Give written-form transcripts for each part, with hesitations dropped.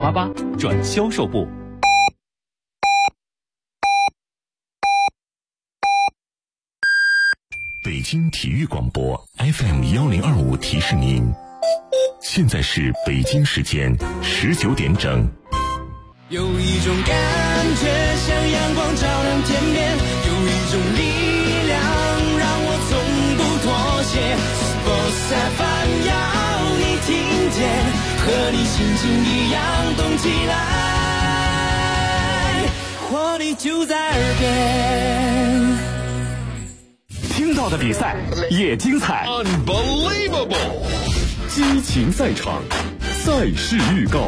988转销售部。 北京体育广播 FM1025提示您，现在是北京时间19点整。 有一种感觉像阳光照亮天边，有一种力量让我从不妥协。Sports FM 要你听见，和你心情一样动起来，活力就在耳边。 听到的比赛也精彩 Unbelievable 激情赛场，赛事预告。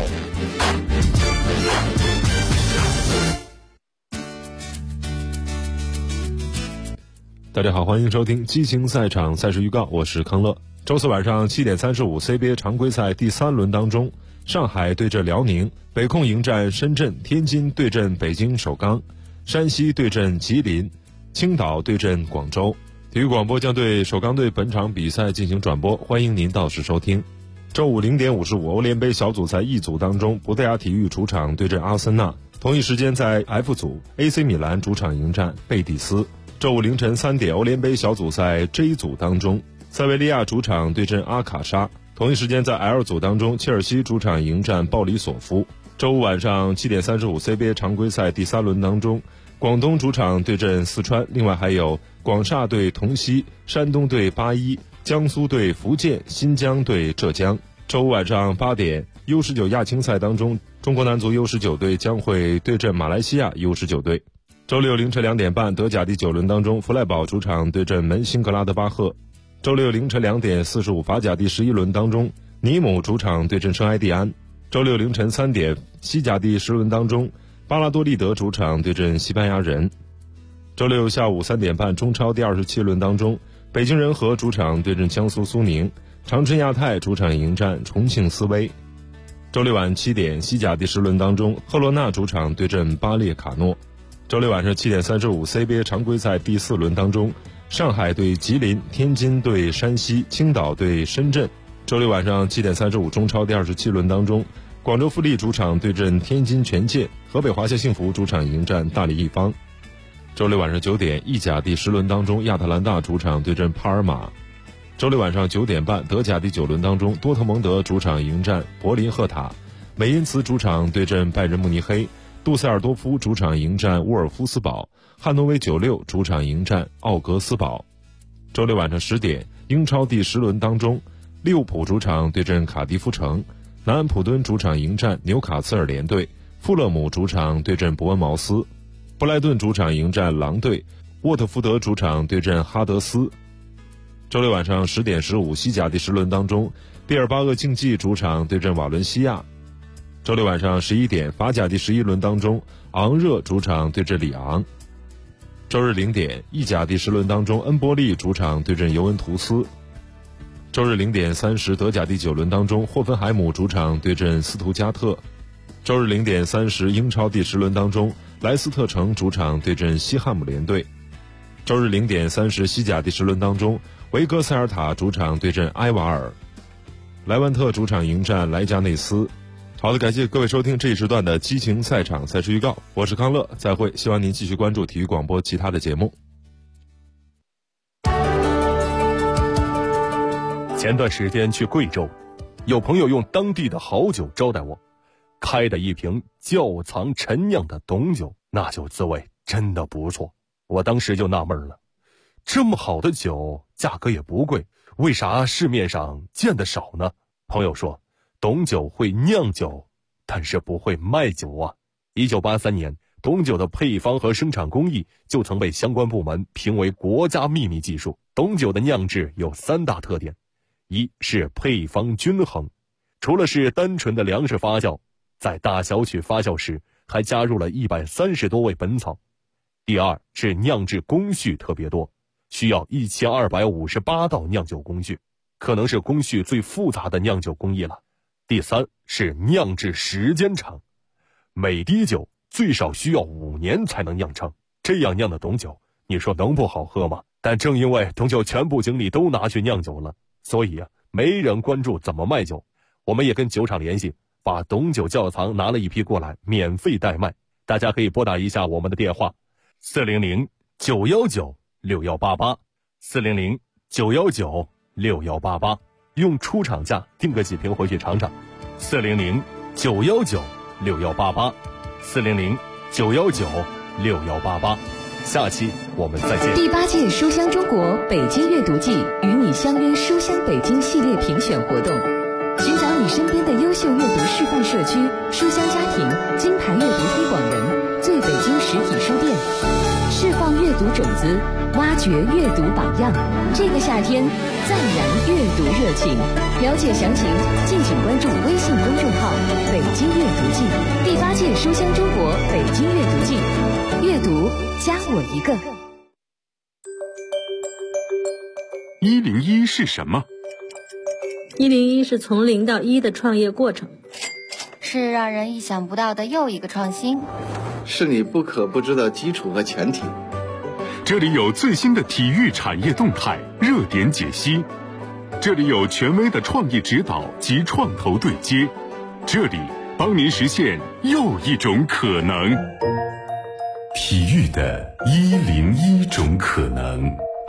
大家好，欢迎收听激情赛场赛事预告，我是康乐。周四晚上7点35 CBA 常规赛第3轮当中，上海对阵辽宁，北控迎战深圳，天津对阵北京首钢，山西对阵吉林，青岛对阵广州。体育广播将对首钢队本场比赛进行转播，欢迎您到时收听。周五0点55欧联杯小组赛 E 组当中，博德雅体育主场对阵阿森纳，同一时间在 F 组 AC 米兰主场迎战贝蒂斯。周五凌晨3点欧联杯小组赛 J 组当中，塞维利亚主场对阵阿卡莎，同一时间在 L 组当中，切尔西主场迎战鲍里索夫。周五晚上7点35 CBA 常规赛第3轮当中，广东主场对阵四川，另外还有广厦对同曦，山东对81，江苏对福建，新疆对浙江。周五晚上8点 U19 亚青赛当中，中国男足 U19 队将会对阵马来西亚 U19 队。周六凌晨2点半，德甲第9轮当中，弗赖堡主场对阵门兴格拉德巴赫。周六凌晨2点45，法甲第11轮当中，尼姆主场对阵圣埃蒂安。周六凌晨3点，西甲第10轮当中，巴拉多利德主场对阵西班牙人。周六下午3点半，中超第27轮当中，北京人和主场对阵江苏苏宁，长春亚泰主场迎战重庆斯威。周六晚7点，西甲第10轮当中，赫罗纳主场对阵巴列卡诺。周六晚上7点35 CBA 常规赛第4轮当中，上海对吉林，天津对山西，青岛对深圳。周六晚上7点35中超第27轮当中，广州富力主场对阵天津权健，河北华夏幸福主场迎战大连一方。周六晚上9点，意甲第10轮当中，亚特兰大主场对阵帕尔马。周六晚上9点半，德甲第9轮当中，多特蒙德主场迎战柏林赫塔，美因茨主场对阵拜仁慕尼黑，杜塞尔多夫主场迎战沃尔夫斯堡，汉诺威96主场迎战奥格斯堡。周六晚上10点，英超第10轮当中，利物浦主场对阵卡迪夫城，南安普敦主场迎战纽卡斯尔联队，富勒姆主场对阵伯恩茅斯，布莱顿主场迎战狼队，沃特福德主场对阵哈德斯。周六晚上10点15，西甲第10轮当中，毕尔巴鄂竞技主场对阵瓦伦西亚。周六晚上11点，法甲第11轮当中，昂热主场对阵里昂。周日0点，意甲第10轮当中，恩波利主场对阵尤文图斯。周日0点30，德甲第9轮当中，霍芬海姆主场对阵斯图加特。周日0点30，英超第10轮当中，莱斯特城主场对阵西汉姆联队。周日0点30，西甲第10轮当中，维戈塞尔塔主场对阵埃瓦尔，莱万特主场迎战莱加内斯。好的，感谢各位收听这一时段的激情赛场赛事预告，我是康乐，再会，希望您继续关注体育广播其他的节目。 前段时间去贵州，有朋友用当地的好酒招待我，开的一瓶窖藏陈酿的董酒，那酒滋味真的不错。我当时就纳闷了，这么好的酒价格也不贵，为啥市面上见得少呢？朋友说，董酒会酿酒，但是不会卖酒啊。1983年，董酒的配方和生产工艺就曾被相关部门评为国家秘密技术。董酒的酿制有3大特点，一是配方均衡，除了是单纯的粮食发酵，在大小曲发酵时还加入了130多味本草。第二是酿制工序特别多，需要1258道酿酒工序，可能是工序最复杂的酿酒工艺了。第三是酿制时间长，每滴酒最少需要5年才能酿成，这样酿的董酒，你说能不好喝吗？但正因为董酒全部精力都拿去酿酒了，所以没人关注怎么卖酒。我们也跟酒厂联系， 把董九窖藏拿了一批过来，免费代卖。大家可以拨打一下我们的电话400-919-6188，400-919-6188，用出厂价订个几瓶回去尝尝。400-919-6188，400-919-6188。下期我们再见。 第8届书香中国北京阅读季与你相约书香北京系列评选活动，寻找你身边的优秀阅读示范社区、书香家庭、金牌阅读推广人、最北京实体书店，释放阅读种子，挖掘阅读榜样。这个夏天再燃阅读热情。了解详情，敬请关注微信公众号“北京阅读季”。第8届书香中国北京阅读季，阅读加我一个。 101是什么 ？101是从0到1的创业过程， 是让人意想不到的又一个创新， 是你不可不知的基础和前提。 这里有最新的体育产业动态、热点解析，这里有权威的创业指导及创投对接，这里帮您实现又一种可能。 体育的101种可能。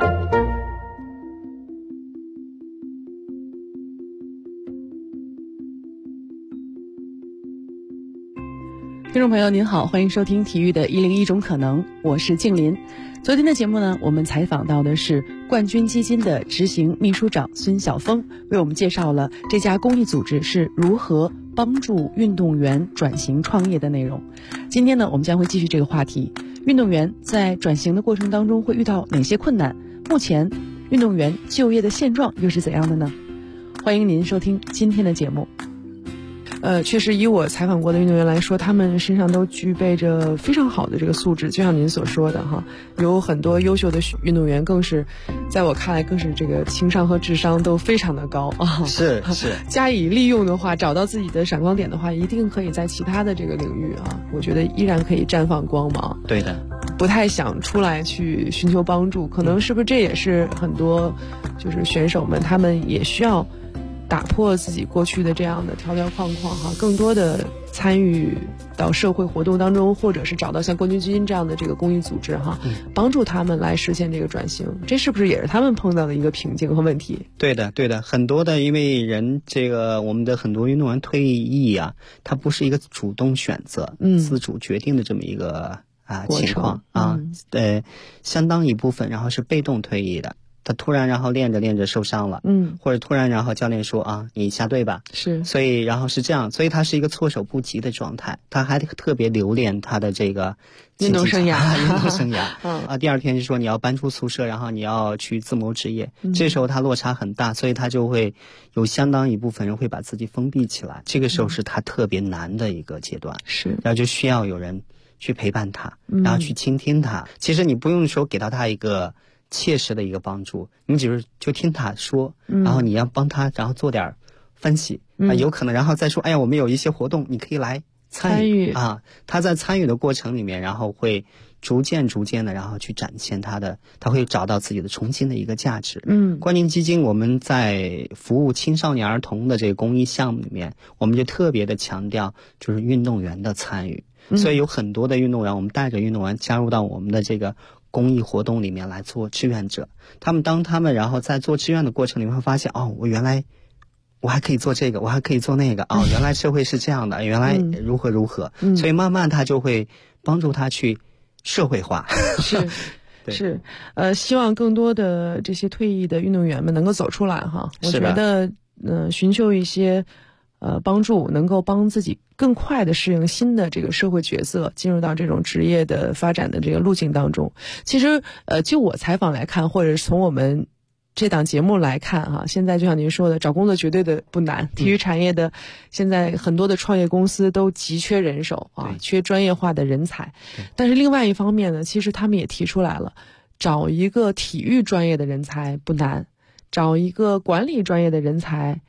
听众朋友您好，欢迎收听体育的101种可能，我是静林。昨天的节目呢，我们采访到的是冠军基金的执行秘书长孙晓峰，为我们介绍了这家公益组织是如何帮助运动员转型创业的内容。今天呢，我们将会继续这个话题，运动员在转型的过程当中会遇到哪些困难？目前运动员就业的现状又是怎样的呢？欢迎您收听今天的节目。确实以我采访过的运动员来说，他们身上都具备着非常好的这个素质，就像您所说的哈，有很多优秀的运动员更是在我看来更是这个情商和智商都非常的高啊。 是加以利用的话，找到自己的闪光点的话，一定可以在其他的这个领域啊，我觉得依然可以绽放光芒。 对的， 不太想出来去寻求帮助，可能是不是这也是很多就是选手们他们也需要打破自己过去的这样的条条框框哈，更多的参与到社会活动当中，或者是找到像冠军基金这样的这个公益组织哈，帮助他们来实现这个转型，这是不是也是他们碰到的一个瓶颈和问题？ 对的，很多的因为人这个我们的很多运动员退役啊，他不是一个主动选择、自主决定的这么一个情况啊，相当一部分然后是被动退役的。他突然然后练着受伤了，或者突然然后教练说啊，你下队吧， 是， 所以然后是这样，所以他是一个措手不及的状态，他还特别留恋他的这个运动生涯，第二天就说你要搬出宿舍，然后你要去自谋职业，这时候他落差很大，所以他就会有相当一部分人会把自己封闭起来，这个时候是他特别难的一个阶段， 是， 然后就需要有人去陪伴他，然后去倾听他，其实你不用说给到他一个切实的一个帮助，你只是就听他说，然后你要帮他，然后做点分析有可能然后再说，哎呀，我们有一些活动，你可以来参与啊。他在参与的过程里面，然后会逐渐的，然后去展现他会找到自己的重新的一个价值。冠军基金我们在服务青少年儿童的这个公益项目里面，我们就特别的强调就是运动员的参与，所以有很多的运动员，我们带着运动员加入到我们的这个公益活动里面来做志愿者，当他们然后在做志愿的过程里面会发现，哦，原来我还可以做这个，我还可以做那个，哦，原来社会是这样的，原来如何，所以慢慢他就会帮助他去社会化。 是，希望更多的这些退役的运动员们能够走出来哈。我觉得寻求一些帮助，能够帮自己更快的适应新的这个社会角色，进入到这种职业的发展的这个路径当中。其实就我采访来看，或者是从我们这档节目来看哈，现在就像您说的，找工作绝对的不难，体育产业的现在很多的创业公司都急缺人手啊，缺专业化的人才。但是另外一方面呢，其实他们也提出来了，找一个体育专业的人才不难，找一个管理专业的人才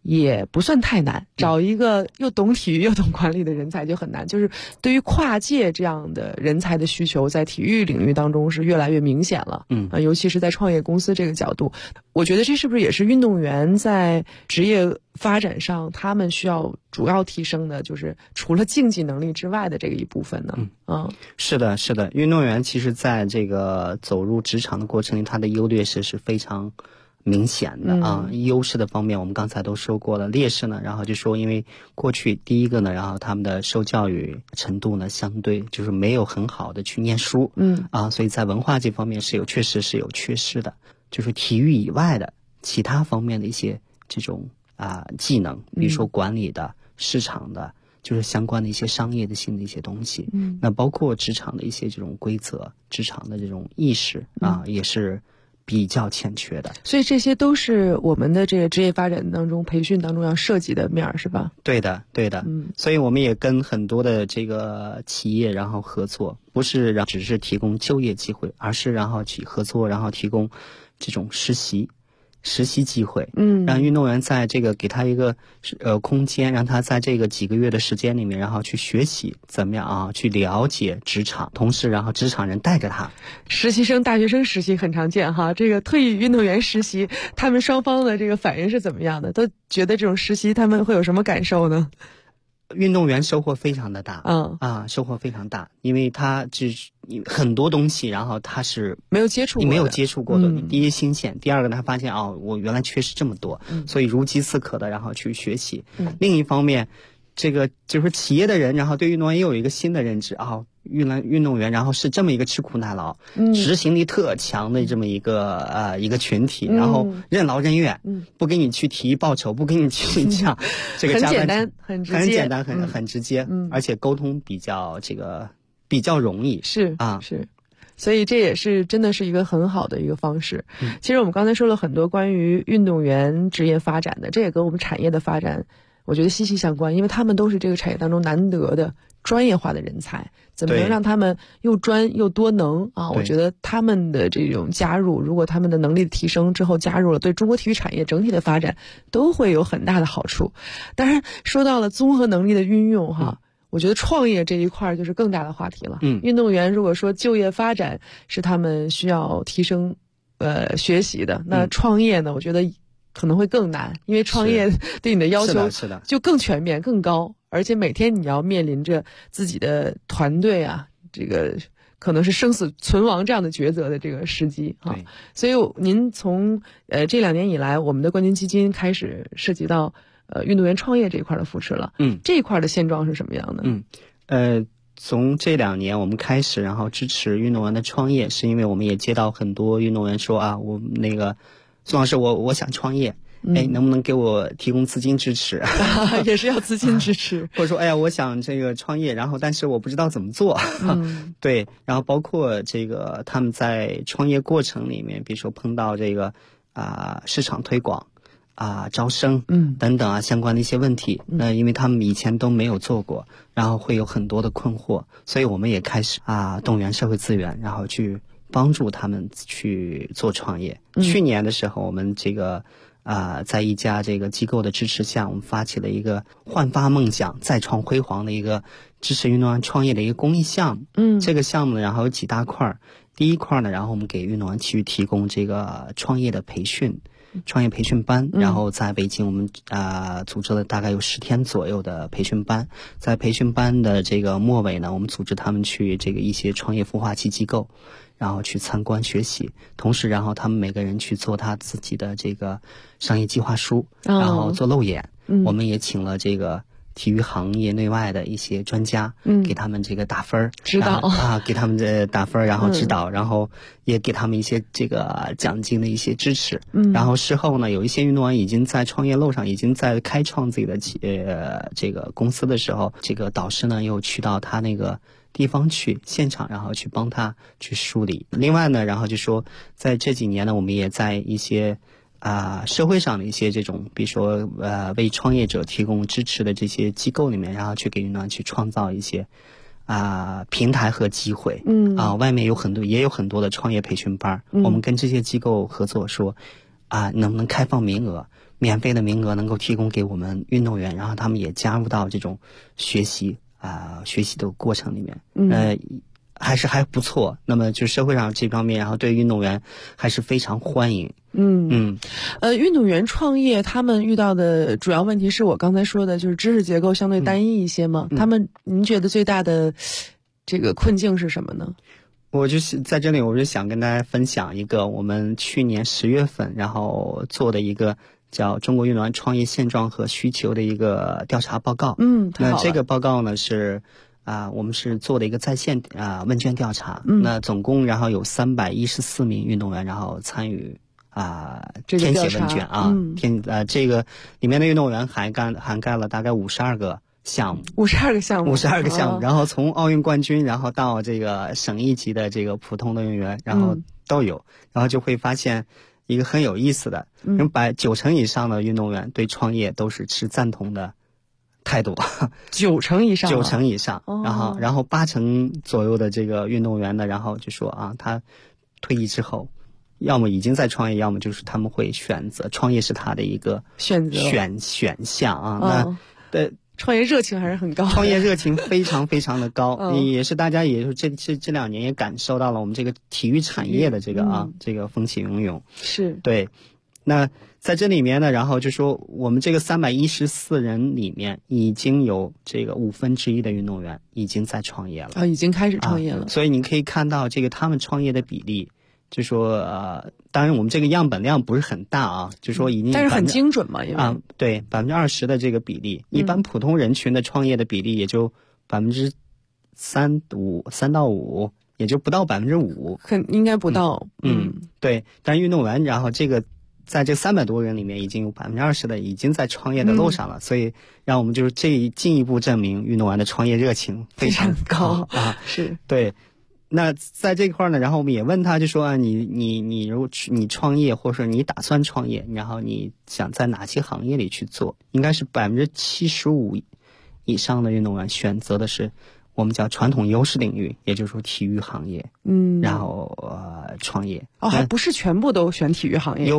也不算太难，找一个又懂体育又懂管理的人才就很难。就是对于跨界这样的人才的需求，在体育领域当中是越来越明显了。尤其是在创业公司这个角度，我觉得这是不是也是运动员在职业发展上他们需要主要提升的，就是除了竞技能力之外的这个一部分呢？ 是的，是的，运动员其实在这个走入职场的过程里，他的优劣势是非常明显的优势的方面我们刚才都说过了，劣势呢，然后就说因为过去第一个呢，然后他们的受教育程度呢相对就是没有很好的去念书，所以在文化这方面确实是有缺失的，就是体育以外的其他方面的一些这种技能，比如说管理的、市场的，就是相关的一些商业的性的一些东西，那包括职场的一些这种规则、职场的这种意识也是比较欠缺的。 所以这些都是我们的这个职业发展当中、培训当中要涉及的面，是吧？ 对的，对的。所以我们也跟很多的这个企业然后合作，不是只是提供就业机会，而是然后去合作，然后提供这种实习机会，让运动员在这个给他一个空间，让他在这个几个月的时间里面，然后去学习怎么样去了解职场，同时然后职场人带着他。 实习生、大学生实习很常见哈，这个退役运动员实习，他们双方的这个反应是怎么样的？都觉得这种实习他们会有什么感受呢？ 运动员收获非常的大，收获非常大，因为他很多东西，然后他是没有接触过的，第一新鲜，第二个呢，他发现我原来缺失这么多，所以如饥似渴的然后去学习。另一方面，这个就是企业的人，然后对运动员也有一个新的认知运动员然后是这么一个吃苦耐劳、执行力特强的这么一个群体，然后任劳任怨，不给你去提报酬，不给你去讲这个加班， 很简单很直接，而且沟通比较容易， 是。所以这也是真的是一个很好的一个方式。其实我们刚才说了很多关于运动员职业发展的，这也跟我们产业的发展我觉得息息相关，因为他们都是这个产业当中难得的专业化的人才，怎么能让他们又专又多能我觉得他们的这种加入，如果他们的能力提升之后加入了，对中国体育产业整体的发展都会有很大的好处。当然说到了综合能力的运用我觉得创业这一块就是更大的话题了。运动员如果说就业发展是他们需要提升学习的，那创业呢，我觉得可能会更难，因为创业对你的要求就更全面更高，而且每天你要面临着自己的团队这个可能是生死存亡这样的抉择的这个时机所以您从这2年以来，我们的冠军基金开始涉及到运动员创业这一块的扶持了。这一块的现状是什么样的？ 从这2年我们开始然后支持运动员的创业，是因为我们也接到很多运动员说我们那个宋老师我想创业，能不能给我提供资金支持？ 也是要资金支持。 或者说我想这个创业，然后但是我不知道怎么做。对，然后包括这个他们在创业过程里面，比如说碰到这个市场推广招生等等相关的一些问题，因为他们以前都没有做过，然后会有很多的困惑，所以我们也开始动员社会资源，然后去帮助他们去做创业。去年的时候，我们这个在一家这个机构的支持下，我们发起了一个焕发梦想再创辉煌的一个支持运动员创业的一个公益项目。这个项目呢，然后有几大块。第一块呢，然后我们给运动员去提供这个创业培训班，然后在北京我们组织了大概有10天左右的培训班。在培训班的这个末尾呢，我们组织他们去这个一些创业孵化器机构，然后去参观学习，同时然后他们每个人去做他自己的这个商业计划书，然后做路演。我们也请了这个体育行业内外的一些专家，给他们这个打分指导给他们打分，然后指导，然后也给他们一些这个奖金的一些支持。然后事后呢，有一些运动员已经在创业路上，已经在开创自己的这个公司的时候，这个导师呢又去到他那个地方去现场，然后去帮他去梳理。另外呢，然后就说在这几年呢，我们也在一些社会上的一些这种，比如说为创业者提供支持的这些机构里面，然后去给运动员去创造一些平台和机会。外面也有很多的创业培训班，我们跟这些机构合作说能不能开放名额， 免费的名额能够提供给我们运动员，然后他们也加入到这种学习的过程里面，还不错。那么就社会上这方面，然后对运动员还是非常欢迎。 运动员创业他们遇到的主要问题是我刚才说的，就是知识结构相对单一一些吗？您觉得最大的这个困境是什么呢？ 我就是在这里，我就想跟大家分享一个我们去年10月份然后做的一个叫中国运动员创业现状和需求的一个调查报告。那这个报告呢是我们是做的一个在线问卷调查。那总共然后有314名运动员然后参与填写问卷这个里面的运动员涵盖了大概52个项目，52个项目，然后从奥运冠军，然后到这个省一级的这个普通的运动员，然后都有，然后就会发现一个很有意思的，90%以上的运动员对创业都是持赞同的态度 ，90%以上 ，90%以上，然后80%左右的这个运动员呢，然后就说他退役之后，要么已经在创业，要么就是他们会选择创业是他的一个选项那创业热情还是很高的， 创业热情非常非常的高，也是大家也是这2年也感受到了我们这个体育产业的这个这个风起云涌。 是对。那在这里面呢，然后就说我们这个314人里面已经有这个1/5的运动员已经在创业了， 已经开始创业了， 所以你可以看到这个他们创业的比例。就说当然我们这个样本量不是很大就说已经， 但是很精准嘛，因为对20%的这个比例，一般普通人群的创业的比例也就3到5%，也就不到5%， 应该不到。 对，但运动员然后这个在这300多人里面已经有20%的已经在创业的路上了，所以让我们就是进一步证明运动员的创业热情非常高是对。那在这块呢，然后我们也问他，就说你如果你创业，或者说你打算创业，然后你想在哪些行业里去做？应该是75%以上的运动员选择的是我们叫传统优势领域，也就是说体育行业。然后创业还不是全部都选体育行业， 有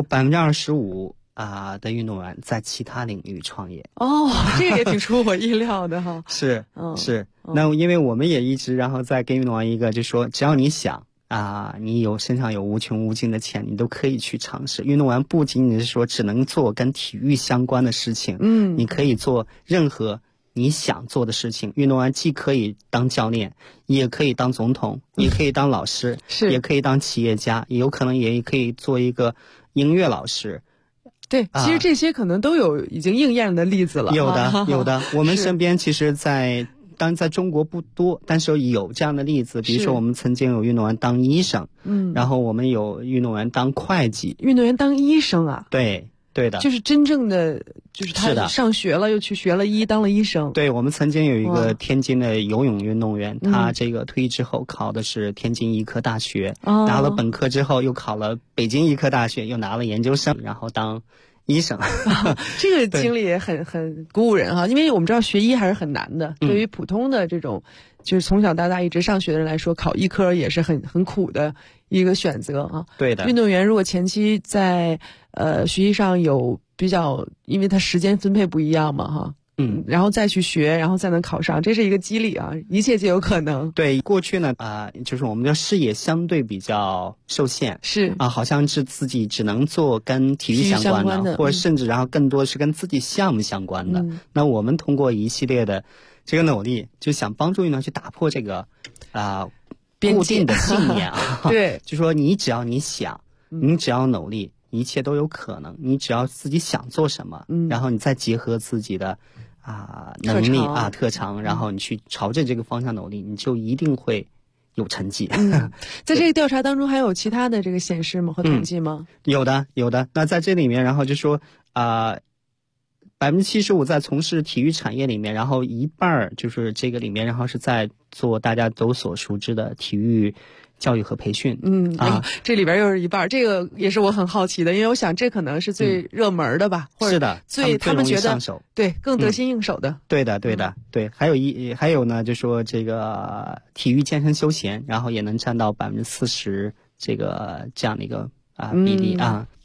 25%的运动员在其他领域创业。 这个也挺出我意料的哈。 是。那因为我们也一直然后在跟运动员一个就说，只要你想你身上有无穷无尽的钱，你都可以去尝试。运动员不仅仅是说只能做跟体育相关的事情，你可以做任何你想做的事情。运动员既可以当教练，也可以当总统，也可以当老师，也可以当企业家，也有可能也可以做一个音乐老师。 对，其实这些可能都有已经应验的例子了。 有的，我们身边其实在中国不多，但是有这样的例子。比如说我们曾经有运动员当医生，然后我们有运动员当会计。 运动员当医生啊？ 对的， 就是真正的就是他上学了，又去学了当了医生。 对，我们曾经有一个天津的游泳运动员，他这个退役之后考的是天津医科大学，拿了本科之后又考了北京医科大学，又拿了研究生，然后当医生。 这个经历也很鼓舞人哈，因为我们知道学医还是很难的，对于普通的这种就是从小到大一直上学的人来说，考医科也是很苦的一个选择对的。 运动员如果前期在学习上有比较，因为他时间分配不一样嘛然后再去学，然后再能考上，这是一个激励一切皆有可能。 对，过去呢就是我们的视野相对比较受限， 是好像是自己只能做跟体育相关的，或者甚至然后更多是跟自己项目相关的。那我们通过一系列的这个努力，就想帮助运动员去打破这个固定的信念对， 就说你只要你想，你只要努力，一切都有可能。你只要自己想做什么，然后你再结合自己的能力特长，然后你去朝着这个方向努力，你就一定会有成绩。 在这个调查当中还有其他的这个显示吗和统计吗？ 有的。那在这里面，然后就说75%在从事体育产业里面，然后一半就是这个里面，然后是在做大家都所熟知的体育教育和培训。 这里边又是一半，这个也是我很好奇的，因为我想这可能是最热门的吧，或者是的， 他们觉得上手， 对，更得心应手的。 对的。对，还有呢，就说这个体育健身休闲，然后也能占到40%这样的一个比例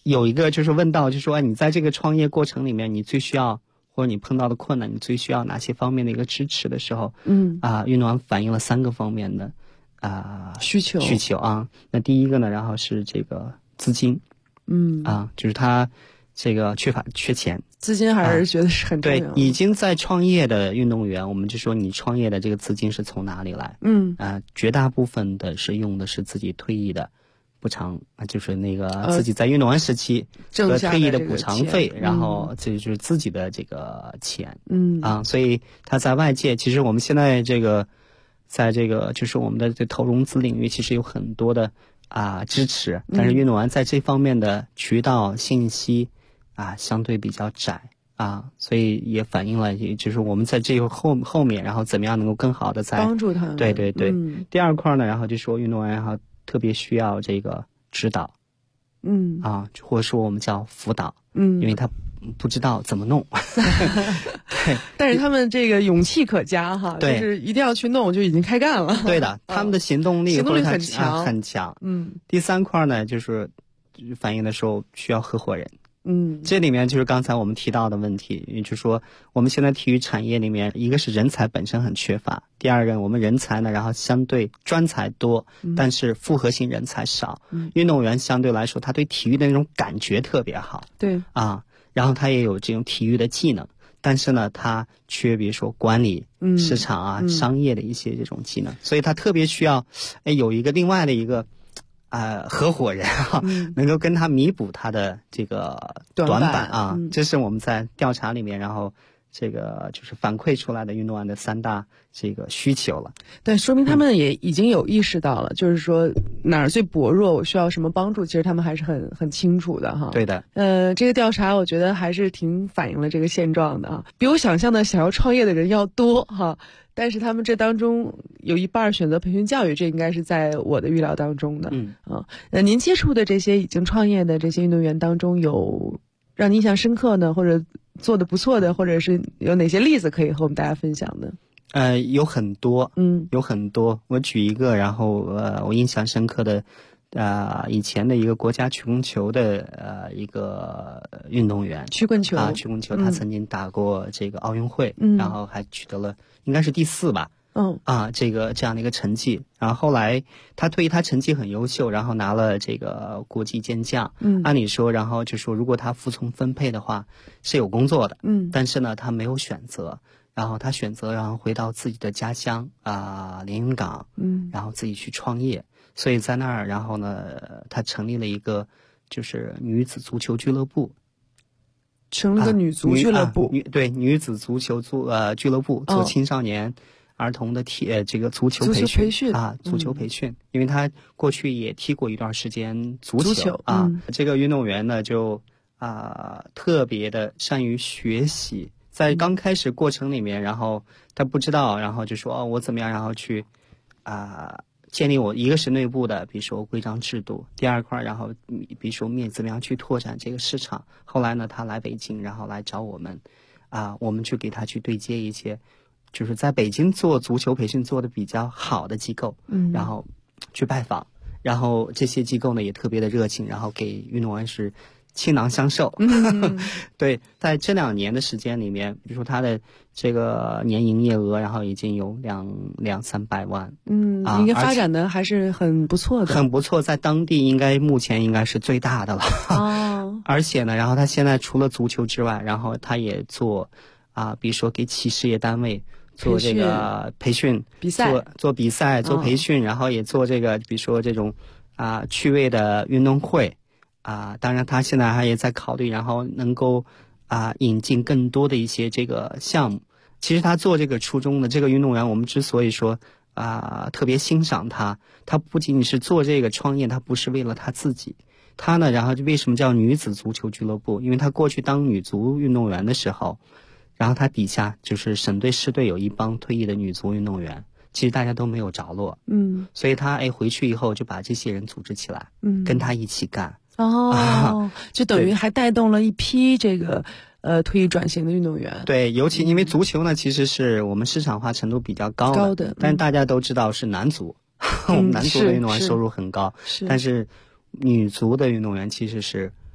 有一个就是问到，就说你在这个创业过程里面，你最需要或者你碰到的困难，你最需要哪些方面的一个支持的时候，运动员反映了3个方面的需求啊。那第一个呢，然后是这个资金，就是他这个缺钱， 资金还是觉得是很重要的。 对，已经在创业的运动员，我们就说你创业的这个资金是从哪里来？绝大部分的是用的是自己退役的补偿，就是那个自己在运动员时期和退役的补偿费，然后这就是自己的这个钱。所以他在外界，其实我们现在这个在这个就是我们的这投融资领域，其实有很多的支持，但是运动员在这方面的渠道信息相对比较窄所以也反映了，就是我们在这个后面，然后怎么样能够更好的在帮助他们。 对。第二块呢，然后就说运动员然后特别需要这个指导，或者说我们叫辅导，因为他不知道怎么弄。对， 但是他们这个勇气可嘉哈，就是一定要去弄，就已经开干了。 对的，他们的行动力很强， 很强。第3块呢，就是反映的时候需要合伙人。这里面就是刚才我们提到的问题，也就是说我们现在体育产业里面，一个是人才本身很缺乏，第二个我们人才呢，然后相对专才多，但是复合型人才少。运动员相对来说，他对体育的那种感觉特别好， 对然后他也有这种体育的技能，但是呢，他缺比如说管理、市场商业的一些这种技能，所以他特别需要有一个另外的一个合伙人能够跟他弥补他的这个短板这是我们在调查里面，然后这个就是反馈出来的运动员的3大这个需求了。 对，说明他们也已经有意识到了，就是说哪儿最薄弱，我需要什么帮助，其实他们还是很清楚的哈。 对的。 这个调查我觉得还是挺反映了这个现状的比我想象的想要创业的人要多哈。但是他们这当中有一半选择培训教育，这应该是在我的预料当中的。您接触的这些已经创业的这些运动员当中，有让你印象深刻的，或者做得不错的，或者是有哪些例子可以和我们大家分享的？ 有很多，有很多。我举一个，然后我印象深刻的，以前的一个国家曲棍球的一个运动员， 曲棍球， 他曾经打过这个奥运会，然后还取得了应该是第4吧。这样的一个成绩，然后后来他退役，他成绩很优秀，然后拿了这个国际健将。按理说，然后就说如果他服从分配的话，是有工作的。但是呢，他没有选择，然后他选择然后回到自己的家乡连云港，然后自己去创业。所以在那儿，然后呢，他成立了一个就是女子足球俱乐部。 成了个女足俱乐部， 女子足球俱乐部，做青少年儿童的这个足球培训，足球培训，因为他过去也踢过一段时间足球这个运动员呢就特别的善于学习，在刚开始过程里面，然后他不知道，然后就说我怎么样，然后去建立我一个是内部的，比如说规章制度，第二块，然后比如说怎么样去拓展这个市场。后来呢，他来北京，然后来找我们，我们去给他去对接一些，就是在北京做足球培训做的比较好的机构，然后去拜访，然后这些机构呢也特别的热情，然后给运动员是倾囊相授。对，在这2年的时间里面，比如说他的这个年营业额，然后已经有200-300万。 应该发展的还是很不错的， 很不错，在当地目前应该是最大的了。而且呢，然后他现在除了足球之外，然后他也做比如说给企事业单位做这个培训比赛， 做比赛做培训，然后也做这个比如说这种趣味的运动会。当然他现在还也在考虑，然后能够引进更多的一些这个项目。其实他做这个初衷的这个运动员，我们之所以说特别欣赏他不仅仅是做这个创业，他不是为了他自己，他呢，然后为什么叫女子足球俱乐部？因为他过去当女足运动员的时候，然后他底下就是省队市队有一帮退役的女足运动员，其实大家都没有着落，所以他回去以后就把这些人组织起来，跟他一起干。 就等于还带动了一批这个退役转型的运动员。 对，尤其因为足球呢，其实是我们市场化程度比较高的，但是大家都知道是男足，我们男足的运动员收入很高，但是女足的运动员其实是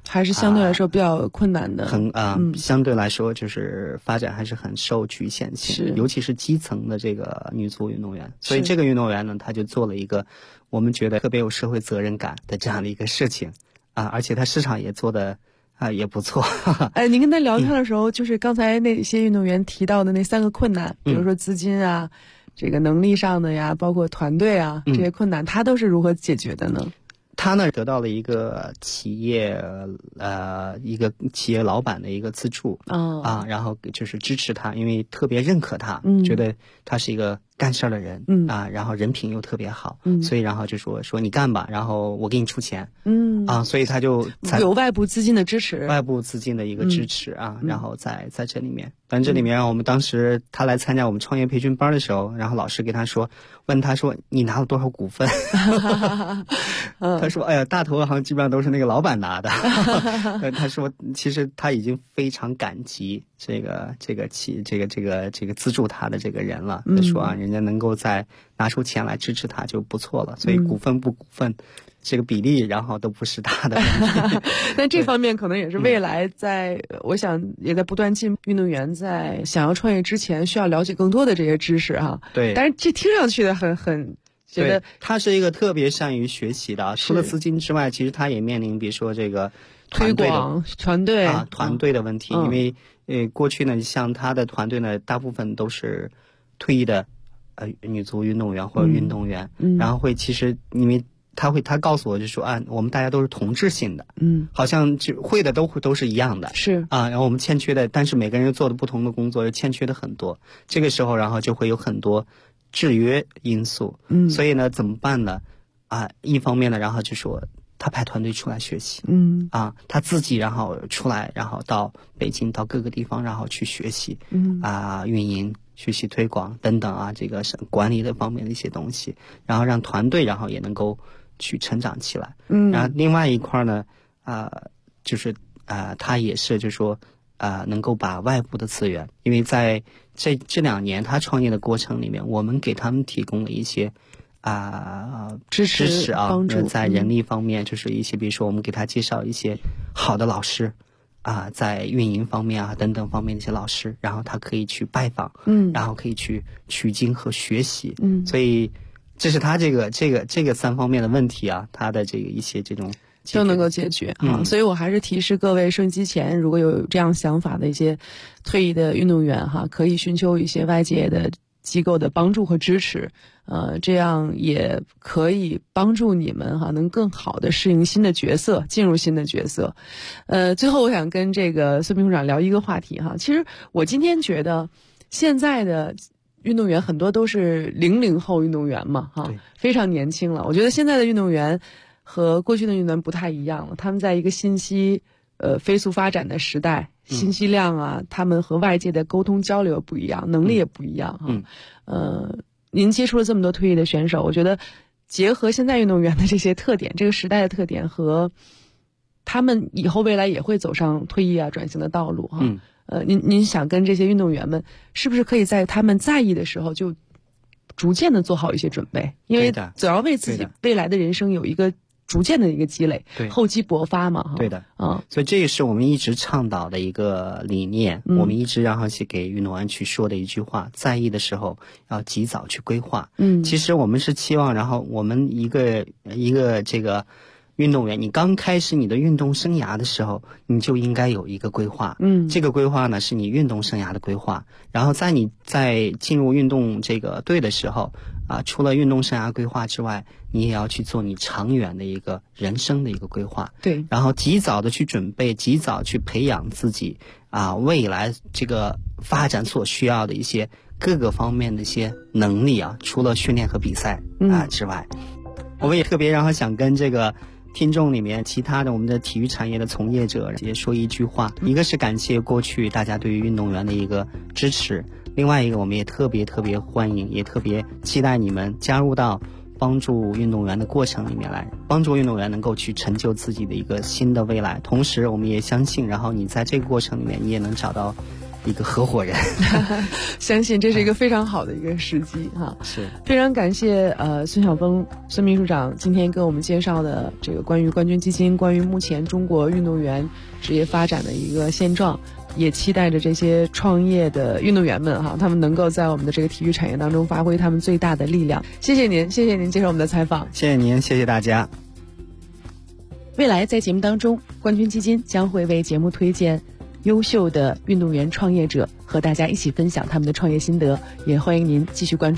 还是相对来说比较困难的， 相对来说就是发展还是很受局限性，尤其是基层的这个女足运动员。所以这个运动员呢，他就做了一个我们觉得特别有社会责任感的这样的一个事情而且他市场也做的也不错。 您跟他聊天的时候，就是刚才那些运动员提到的那3个困难，比如说资金啊，这个能力上的呀，包括团队啊，这些困难，他都是如何解决的呢？ 他呢得到了一个企业老板的一个资助然后就是支持他，因为特别认可他，觉得他是一个干事的人然后人品又特别好，所以然后就说你干吧，然后我给你出钱所以他就有外部资金的支持， 外部资金的一个支持然后在这里面，但这里面我们当时他来参加我们创业培训班的时候，然后老师给他问他说你拿了多少股份他说哎呀，大投行基本上都是那个老板拿的他说其实他已经非常感激这个资助他的这个人了，他说人家能够再拿出钱来支持他就不错了，所以股份不股份这个比例然后都不是大的问题但这方面可能也是未来我想也在不断进步，运动员在想要创业之前需要了解更多的这些知识对， 但是这听上去的很觉得他是一个特别善于学习的除了资金之外，其实他也面临比如说这个推广团队的问题因为过去呢像他的团队呢大部分都是退役的女足运动员或者运动员然后其实因为他告诉我就说我们大家都是同质性的好像就会的都是一样的是然后我们欠缺的，但是每个人做的不同的工作又欠缺的很多，这个时候然后就会有很多制约因素所以呢怎么办呢一方面呢然后就说他派团队出来学习他自己然后出来然后到北京到各个地方然后去学习运营学习推广等等这个管理的方面的一些东西，然后让团队然后也能够去成长起来然后另外一块呢就是他也是就是说能够把外部的资源，因为在这2年他创业的过程里面，我们给他们提供了一些支持帮助在人力方面就是一些比如说我们给他介绍一些好的老师在运营方面等等方面的一些老师，然后他可以去拜访然后可以去取经和学习所以这是他这个3方面的问题他的这个一些这种都能够解决所以我还是提示各位收音机前如果有这样想法的一些退役的运动员可以寻求一些外界的机构的帮助和支持这样也可以帮助你们能更好的适应新的角色，进入新的角色最后我想跟这个孙秘书长聊一个话题其实我今天觉得现在的运动员很多都是00后运动员嘛非常年轻了，我觉得现在的运动员和过去的运动员不太一样了，他们在一个信息飞速发展的时代，信息量他们和外界的沟通交流不一样，能力也不一样您接触了这么多退役的选手，我觉得结合现在运动员的这些特点，这个时代的特点和他们以后未来也会走上退役转型的道路您想跟这些运动员们是不是可以在他们在意的时候就逐渐的做好一些准备，因为总要为自己未来的人生有一个逐渐的一个积累，厚积薄发嘛对的所以这也是我们一直倡导的一个理念我们一直然后去给运动员去说的一句话，在意的时候要及早去规划其实我们是期望然后我们一个这个运动员，你刚开始你的运动生涯的时候，你就应该有一个规划这个规划呢是你运动生涯的规划，然后你在进入运动这个队的时候除了运动生涯规划之外，你也要去做你长远的一个人生的一个规划对， 然后及早的去准备，及早去培养自己未来这个发展所需要的一些各个方面的一些能力除了训练和比赛之外我们也特别然后想跟这个听众里面其他的我们的体育产业的从业者也说一句话，一个是感谢过去大家对于运动员的一个支持，另外一个我们也特别欢迎，也特别期待你们加入到帮助运动员的过程里面来，帮助运动员能够去成就自己的一个新的未来，同时我们也相信然后你在这个过程里面你也能找到一个合伙人。 相信这是一个非常好的一个时机哈。 是， 非常感谢孙晓峰孙秘书长今天给我们介绍的这个关于冠军基金，关于目前中国运动员职业发展的一个现状，也期待着这些创业的运动员们哈，他们能够在我们的这个体育产业当中发挥他们最大的力量。谢谢您，谢谢您接受我们的采访。 谢谢您，谢谢大家。 未来在节目当中，冠军基金将会为节目推荐优秀的运动员创业者，和大家一起分享他们的创业心得，也欢迎您继续关注。